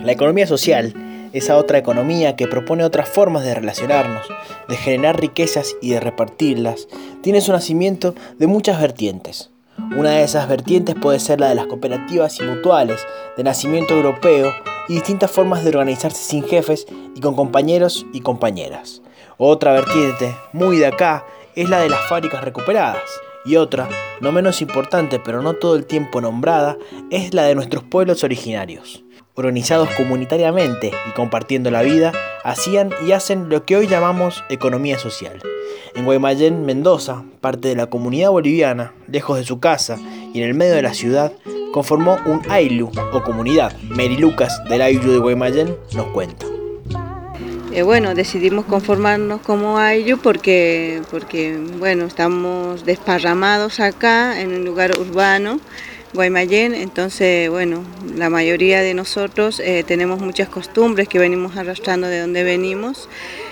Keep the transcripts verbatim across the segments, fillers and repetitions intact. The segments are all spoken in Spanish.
La economía social, esa otra economía que propone otras formas de relacionarnos, de generar riquezas y de repartirlas, tiene su nacimiento de muchas vertientes. Una de esas vertientes puede ser la de las cooperativas y mutuales, de nacimiento europeo y distintas formas de organizarse sin jefes y con compañeros y compañeras. Otra vertiente, muy de acá, es la de las fábricas recuperadas. Y otra, no menos importante pero no todo el tiempo nombrada, es la de nuestros pueblos originarios. Organizados comunitariamente y compartiendo la vida, hacían y hacen lo que hoy llamamos economía social. En Guaymallén, Mendoza, parte de la comunidad boliviana, lejos de su casa y en el medio de la ciudad, conformó un Ayllu o comunidad. Mary Lucas del Ayllu de Guaymallén nos cuenta. Eh, bueno, decidimos conformarnos como Ayllu porque, porque bueno, estamos desparramados acá en un lugar urbano, Guaymallén, entonces bueno, la mayoría de nosotros eh, tenemos muchas costumbres que venimos arrastrando de donde venimos.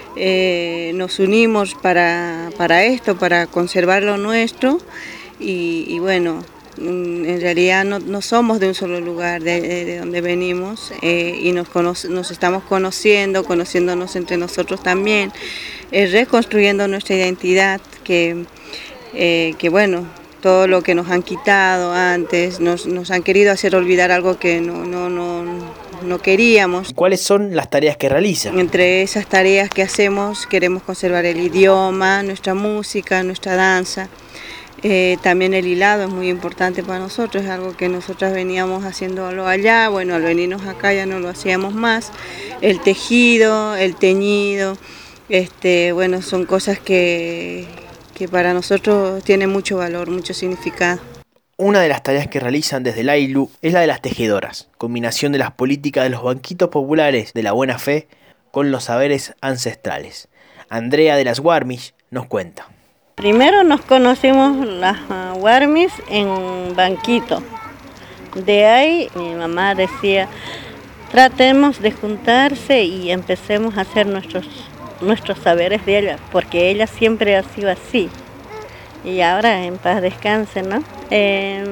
Eh, nos unimos para, para esto, para conservar lo nuestro y, y bueno, en realidad no, no somos de un solo lugar de, de, de donde venimos eh, y nos, conoce, nos estamos conociendo, conociéndonos entre nosotros también, eh, reconstruyendo nuestra identidad que, eh, que bueno, todo lo que nos han quitado antes, nos, nos han querido hacer olvidar algo que no, no, no, no queríamos. ¿Cuáles son las tareas que realizan? Entre esas tareas que hacemos queremos conservar el idioma, nuestra música, nuestra danza. Eh, también el hilado es muy importante para nosotros, es algo que nosotras veníamos haciéndolo allá, bueno, al venirnos acá ya no lo hacíamos más. El tejido, el teñido, este, bueno, son cosas que, que para nosotros tienen mucho valor, mucho significado. Una de las tareas que realizan desde el Ayllu es la de las tejedoras, combinación de las políticas de los banquitos populares de la buena fe con los saberes ancestrales. Andrea de las Warmish nos cuenta. Primero nos conocimos las uh, Warmis en banquito. De ahí mi mamá decía, tratemos de juntarse y empecemos a hacer nuestros, nuestros saberes de ella, porque ella siempre ha sido así. Y ahora en paz descanse, ¿no? Eh,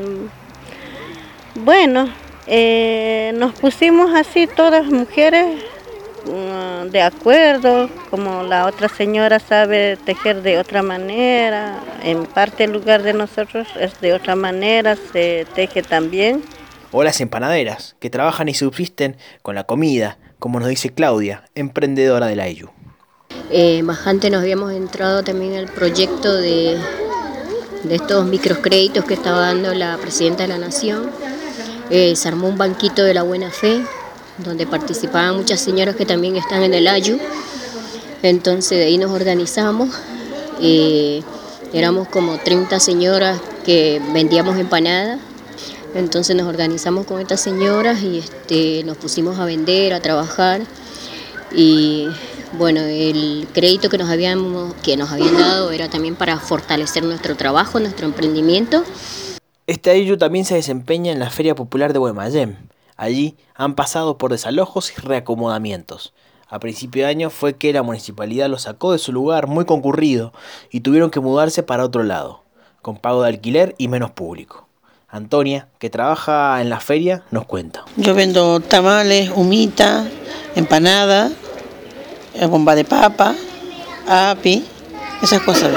bueno, eh, nos pusimos así todas mujeres, de acuerdo, como la otra señora sabe tejer de otra manera, en parte el lugar de nosotros es de otra manera, se teje también. O las empanaderas, que trabajan y subsisten con la comida, como nos dice Claudia, emprendedora del Ayllu. Eh, más antes nos habíamos entrado también al proyecto de, de estos microcréditos que estaba dando la Presidenta de la Nación. Eh, se armó un banquito de la buena fe, donde participaban muchas señoras que también están en el Ayllu. Entonces de ahí nos organizamos, eh, éramos como treinta señoras que vendíamos empanadas, entonces nos organizamos con estas señoras y este, nos pusimos a vender, a trabajar y bueno, el crédito que nos, habíamos, que nos habían dado era también para fortalecer nuestro trabajo, nuestro emprendimiento. Este Ayllu también se desempeña en la Feria Popular de Guaymallén. Allí han pasado por desalojos y reacomodamientos. A principio de año fue que la municipalidad los sacó de su lugar muy concurrido y tuvieron que mudarse para otro lado, con pago de alquiler y menos público. Antonia, que trabaja en la feria, nos cuenta. Yo vendo tamales, humita, empanada, bomba de papa, api, esas cosas.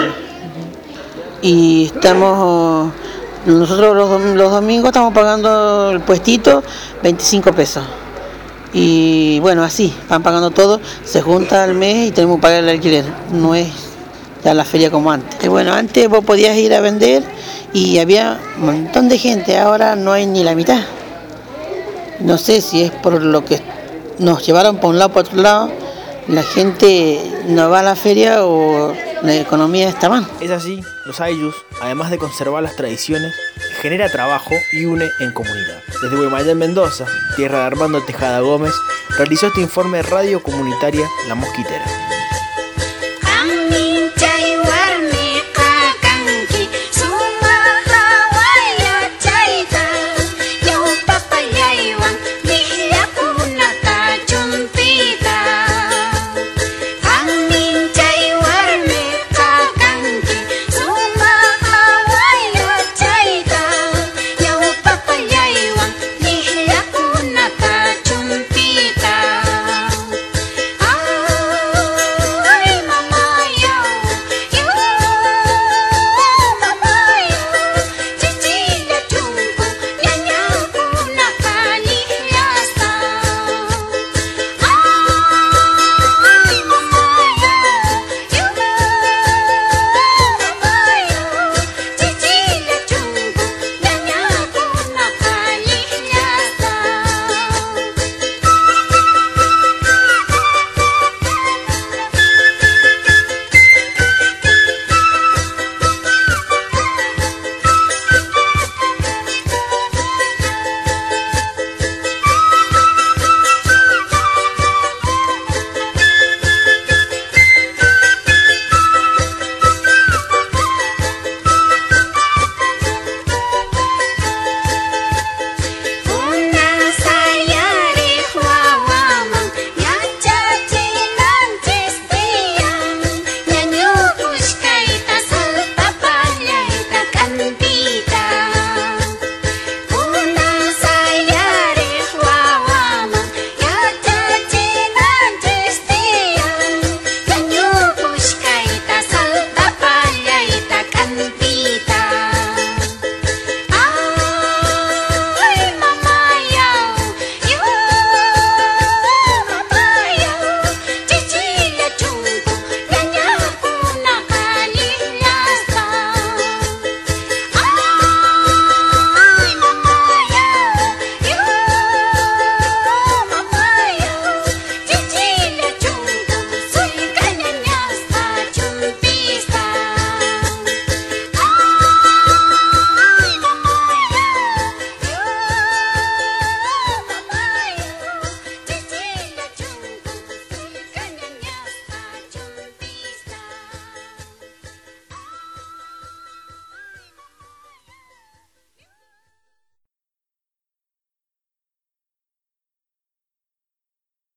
Y estamos... Nosotros los, los domingos estamos pagando el puestito veinticinco pesos. Y bueno, así, van pagando todo, se junta al mes y tenemos que pagar el alquiler. No es ya la feria como antes. Y bueno, antes vos podías ir a vender y había un montón de gente, ahora no hay ni la mitad. No sé si es por lo que nos llevaron por un lado para otro lado, la gente no va a la feria o la economía está mal. Es así, los Ayllus, además de conservar las tradiciones, genera trabajo y une en comunidad. Desde Guaymallén, Mendoza, tierra de Armando Tejada Gómez, realizó este informe Radio Comunitaria La Mosquitera.